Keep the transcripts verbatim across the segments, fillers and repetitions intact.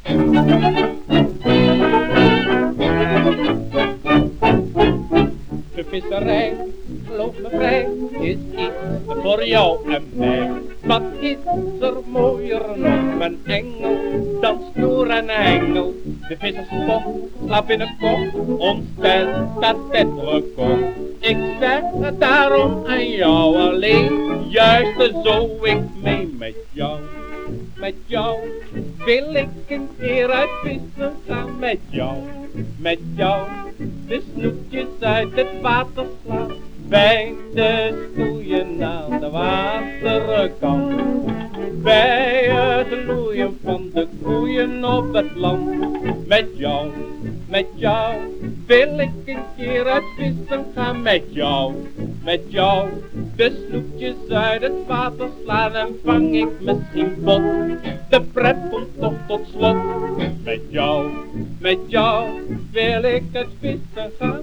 De visserij, geloof me vrij, is iets voor jou en mij. Wat is er mooier nog, mijn engel, dan snoer en hengel. De visserspot, slaap in een kop, ons tijd staat dit record. Ik zeg het daarom aan jou alleen, juist zo ik mee met jou. Met jou wil ik een keer uit vissen gaan, met jou. Met jou de snoepjes uit het water slaan, bij de stoeien aan de waterkant. Bij het loeien van de koeien op het land. Met jou, met jou wil ik een keer uit vissen gaan, met jou. Met jou de snoepjes uit het water slaan en vang ik misschien bot. De pret komt toch tot slot. Met jou, met jou wil ik uit vissen gaan.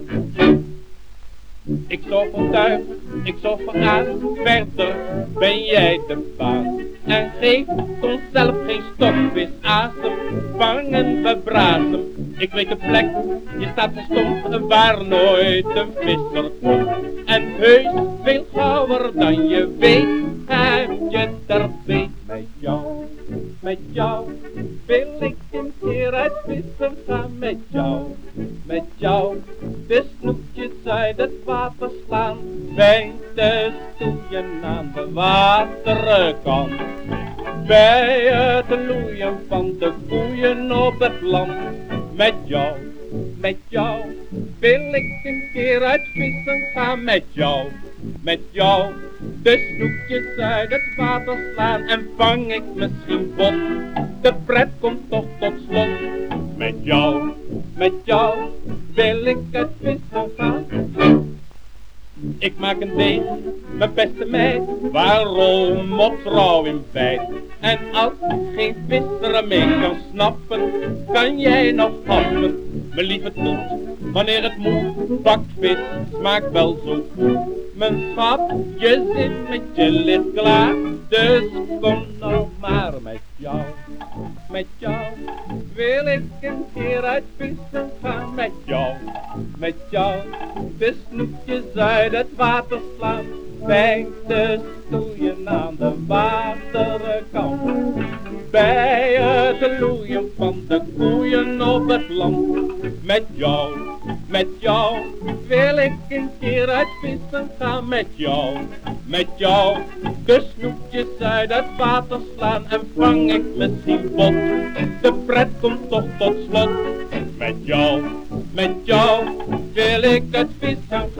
Ik zorg voor tuig, ik zorg voor aas, verder ben jij de baas. En geef onszelf geen stokvis asem, vangen we brazen. Ik weet een plek, je staat verstomd, waar nooit een visser komt. En heus veel gauwer dan je weet, heb je er beet. Met jou, met jou wil ik een keer uit vissen gaan, met jou. Met jou de snoepjes uit het water slaan, bij de stoeien aan de waterkant. Bij het loeien van de koeien op het land. Met jou, met jou wil ik een keer uit vissen gaan, met jou. Met jou de snoepjes uit het water slaan en vang ik misschien bot. De pret komt toch tot slot. Met jou, met jou wil ik uit vissen gaan. Ik maak een deeg, mijn beste meid, waarom op trouw in feit. En als geen visser mee kan snappen, kan jij nog happen. Mijn lieve toet, wanneer het moet, bakvis smaakt wel zo goed. Mijn schat, je zit met je lid klaar, dus kom nou maar met jou. Met jou wil ik een keer uit vissen gaan, met jou. Met jou de snoepjes uit het water slaan, bij de stoeien aan de waterkant. Bij het loeien van de koeien op het land. Met jou, met jou wil ik een keer uit vissen gaan, met jou. Met jou de snoepjes uit het water slaan en vang ik misschien bot. De pret komt toch tot slot. Met jou, met jou wil ik uit vissen